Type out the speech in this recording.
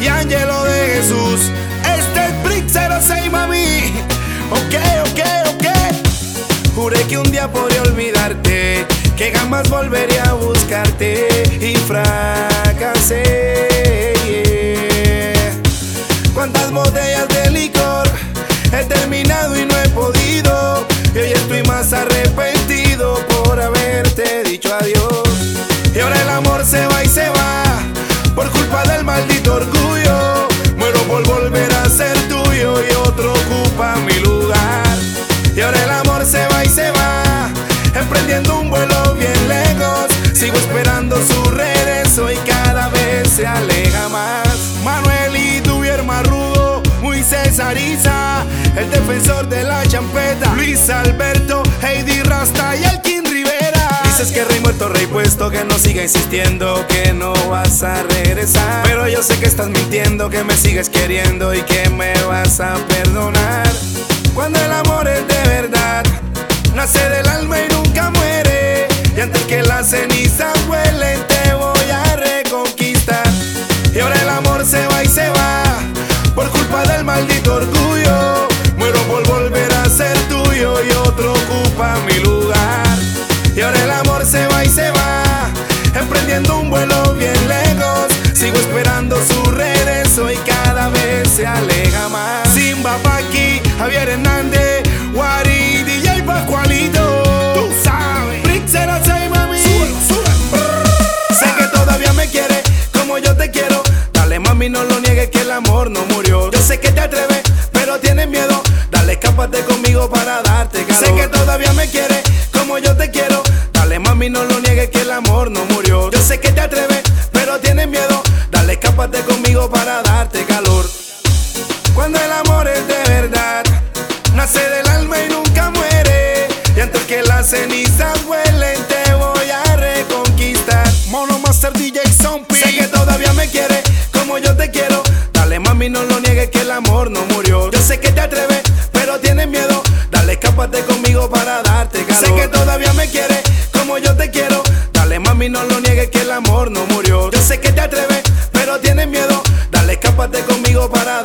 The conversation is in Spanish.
y Angelo de Jesús. Este es Brick 06, mami. Ok. Juré que un día podría olvidarte, que jamás volvería a buscarte y fracasé. Cuántas botellas de licor he terminado y no he podido, y hoy estoy más arrepentido por haberte dicho adiós. Y ahora el amor se va y se va por culpa del maldito orgullo. Muero por volver a ser tuyo y otro ocupa mi lugar. Y ahora el amor se va y se va, emprendiendo un vuelo bien lejos. Sigo esperando su regreso y cada vez se aleja más. Manuel y Duvier Marrudo, Moisés Ariza, el defensor de la champeta, Luis Alberto, Heidi Rasta y Elkin Rivera. Dices que rey muerto, rey puesto, que no siga insistiendo, que no vas a regresar. Pero yo sé que estás mintiendo, que me sigues queriendo y que me vas a perdonar. Cuando el amor es de verdad, nace del alma y nunca muere. Y antes que las cenizas huelen, te voy a reconquistar. Y ahora el amor se va y se va por culpa del maldito orgullo. Muero por volver a ser tuyo y otro ocupa mi lugar. Y ahora el amor se va y se va, emprendiendo un vuelo bien lejos. Sigo esperando su regreso y cada vez se aleja más. Simba Paqui, Javier Hernández, Wari, DJ Pascualito. Tú sabes, Brick 06, mami. Sé que todavía me quieres como yo te quiero. Dale, mami, no lo niegues que el amor no murió. Yo sé que te atreves, pero tienes miedo. Dale, escápate conmigo para darte calor. Sé que todavía me quieres como yo te quiero. Dale, mami, no lo niegues que el amor no murió. Yo sé que te atreves, pero tienes miedo. Dale, escápate conmigo para darte calor. Cuando el amor es de verdad, nace del alma y nunca muere. Y antes que las cenizas huelen, te voy a reconquistar. Mono Master DJ Zombie. Sé que todavía me quieres como yo te quiero. Dale, mami, no lo niegues que el amor no murió. Yo sé que te atreves, pero tienes miedo. Dale, escápate conmigo para darte calor. Sé que todavía me quieres como yo te quiero. Dale, mami, no lo niegues que el amor no murió. Yo sé que te atreves, pero tienes miedo. Dale, escápate conmigo para